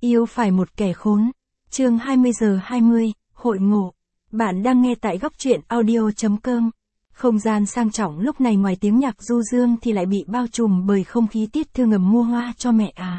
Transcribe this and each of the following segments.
Yêu phải một kẻ khốn. Chương 20:20, hội ngộ. Bạn đang nghe tại góc truyện audio.com. Không gian sang trọng lúc này ngoài tiếng nhạc du dương thì lại bị bao trùm bởi không khí Tiết Thư ngầm mua hoa cho mẹ à.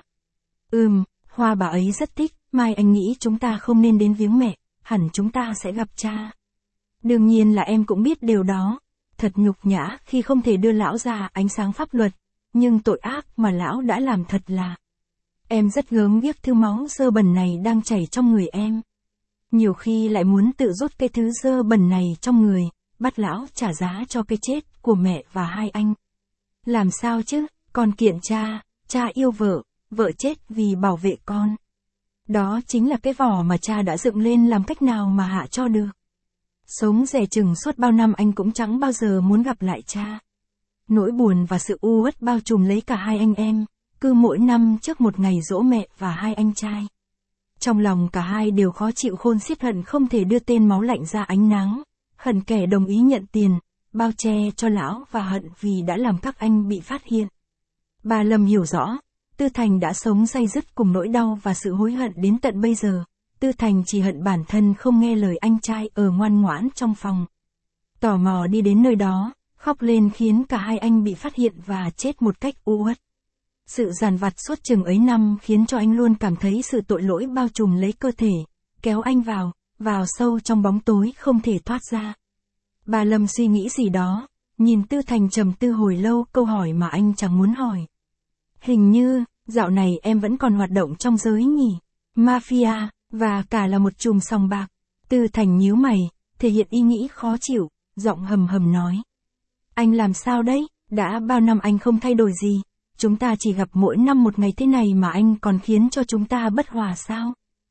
Hoa bà ấy rất thích, mai anh nghĩ chúng ta không nên đến viếng mẹ, hẳn chúng ta sẽ gặp cha. Đương nhiên là em cũng biết điều đó. Thật nhục nhã khi không thể đưa lão ra ánh sáng pháp luật, nhưng tội ác mà lão đã làm thật là... Em rất gớm ghiếc thứ máu dơ bẩn này đang chảy trong người em. Nhiều khi lại muốn tự rút cái thứ dơ bẩn này trong người, bắt lão trả giá cho cái chết của mẹ và hai anh. Làm sao chứ, con kiện cha yêu vợ, vợ chết vì bảo vệ con. Đó chính là cái vỏ mà cha đã dựng lên, làm cách nào mà hạ cho được. Sống dè chừng suốt bao năm anh cũng chẳng bao giờ muốn gặp lại cha. Nỗi buồn và sự u uất bao trùm lấy cả hai anh em, cứ mỗi năm trước một ngày giỗ mẹ và hai anh trai. Trong lòng cả hai đều khó chịu khôn xiết, hận không thể đưa tên máu lạnh ra ánh nắng, hận kẻ đồng ý nhận tiền, bao che cho lão và hận vì đã làm các anh bị phát hiện. Bà Lâm hiểu rõ, Tư Thành đã sống day dứt cùng nỗi đau và sự hối hận đến tận bây giờ. Tư Thành chỉ hận bản thân không nghe lời anh trai ở ngoan ngoãn trong phòng. Tò mò đi đến nơi đó, khóc lên khiến cả hai anh bị phát hiện và chết một cách u uất. Sự dằn vặt suốt chừng ấy năm khiến cho anh luôn cảm thấy sự tội lỗi bao trùm lấy cơ thể, kéo anh vào sâu trong bóng tối không thể thoát ra. Bà Lâm suy nghĩ gì đó, nhìn Tư Thành trầm tư hồi lâu, câu hỏi mà anh chẳng muốn hỏi. Hình như, dạo này em vẫn còn hoạt động trong giới nhỉ? Mafia, và cả là một chùm sòng bạc. Tư Thành nhíu mày, thể hiện ý nghĩ khó chịu, giọng hầm hầm nói. Anh làm sao đấy, đã bao năm anh không thay đổi gì. Chúng ta chỉ gặp mỗi năm một ngày thế này mà anh còn khiến cho chúng ta bất hòa sao?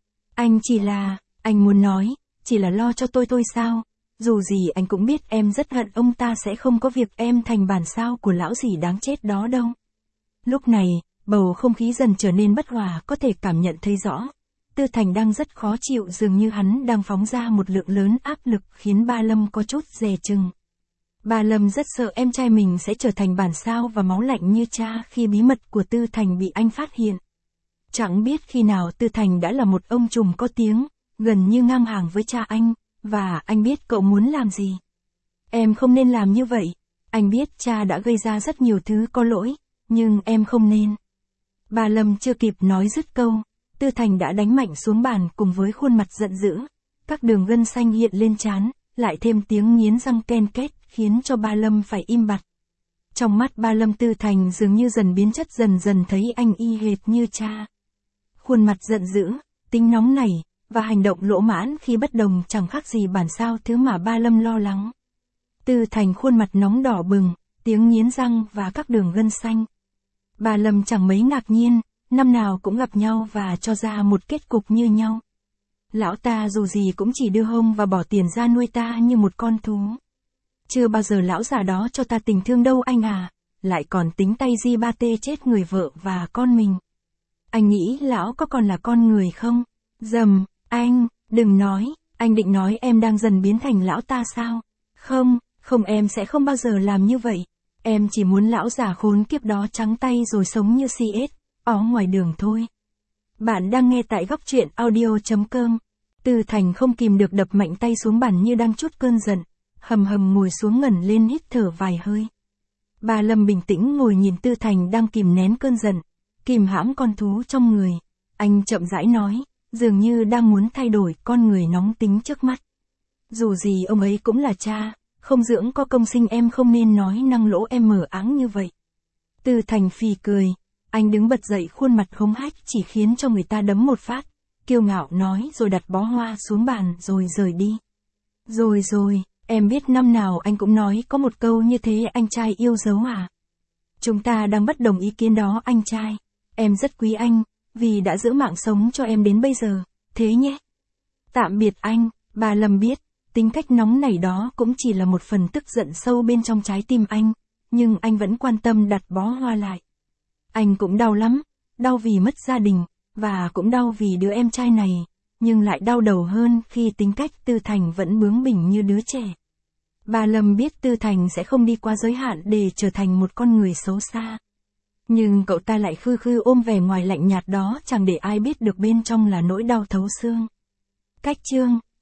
Anh muốn nói, chỉ là lo cho tôi thôi sao? Dù gì anh cũng biết em rất hận ông ta sẽ không có việc em thành bản sao của lão gì đáng chết đó đâu. Lúc này, bầu không khí dần trở nên bất hòa, có thể cảm nhận thấy rõ. Tư Thành đang rất khó chịu, dường như hắn đang phóng ra một lượng lớn áp lực khiến ba Lâm có chút dè chừng. Bà Lâm rất sợ em trai mình sẽ trở thành bản sao và máu lạnh như cha khi bí mật của Tư Thành bị anh phát hiện. Chẳng biết khi nào Tư Thành đã là một ông trùm có tiếng, gần như ngang hàng với cha anh, và anh biết cậu muốn làm gì. Em không nên làm như vậy. Anh biết cha đã gây ra rất nhiều thứ có lỗi, nhưng em không nên. Bà Lâm chưa kịp nói dứt câu, Tư Thành đã đánh mạnh xuống bàn cùng với khuôn mặt giận dữ. Các đường gân xanh hiện lên trán, lại thêm tiếng nghiến răng ken két, khiến cho ba Lâm phải im bặt. Trong mắt ba Lâm, Tư Thành dường như dần biến chất, dần dần thấy anh y hệt như cha. Khuôn mặt giận dữ, tính nóng nảy, và hành động lỗ mãn khi bất đồng chẳng khác gì bản sao thứ mà ba Lâm lo lắng. Tư Thành khuôn mặt nóng đỏ bừng, tiếng nghiến răng và các đường gân xanh. Ba Lâm chẳng mấy ngạc nhiên, năm nào cũng gặp nhau và cho ra một kết cục như nhau. Lão ta dù gì cũng chỉ đưa hông và bỏ tiền ra nuôi ta như một con thú. Chưa bao giờ lão già đó cho ta tình thương đâu anh à, lại còn tính tay di ba tê chết người vợ và con mình. Anh nghĩ lão có còn là con người không? Anh, đừng nói, anh định nói em đang dần biến thành lão ta sao? Không, em sẽ không bao giờ làm như vậy. Em chỉ muốn lão già khốn kiếp đó trắng tay rồi sống như CS, ó ngoài đường thôi. Bạn đang nghe tại góc truyện audio.com. Tư Thành không kìm được đập mạnh tay xuống bàn như đang trút cơn giận, hầm hầm ngồi xuống ngẩng lên hít thở vài hơi. Bà Lâm bình tĩnh ngồi nhìn Tư Thành đang kìm nén cơn giận, kìm hãm con thú trong người. Anh chậm rãi nói, dường như đang muốn thay đổi con người nóng tính trước mắt. Dù gì ông ấy cũng là cha, không dưỡng có công sinh, em không nên nói năng lỗ em mờ áng như vậy. Tư Thành phì cười, anh đứng bật dậy, khuôn mặt hống hách chỉ khiến cho người ta đấm một phát, kiêu ngạo nói rồi đặt bó hoa xuống bàn rồi rời đi. Rồi, em biết năm nào anh cũng nói có một câu như thế anh trai yêu dấu à. Chúng ta đang bất đồng ý kiến đó anh trai, em rất quý anh, vì đã giữ mạng sống cho em đến bây giờ, thế nhé. Tạm biệt anh. Bà Lâm biết, tính cách nóng nảy đó cũng chỉ là một phần tức giận sâu bên trong trái tim anh, nhưng anh vẫn quan tâm đặt bó hoa lại. Anh cũng đau lắm, đau vì mất gia đình, và cũng đau vì đứa em trai này, nhưng lại đau đầu hơn khi tính cách Tư Thành vẫn bướng bỉnh như đứa trẻ. Bà Lâm biết Tư Thành sẽ không đi qua giới hạn để trở thành một con người xấu xa. Nhưng cậu ta lại khư khư ôm vẻ ngoài lạnh nhạt đó, chẳng để ai biết được bên trong là nỗi đau thấu xương. Cách chương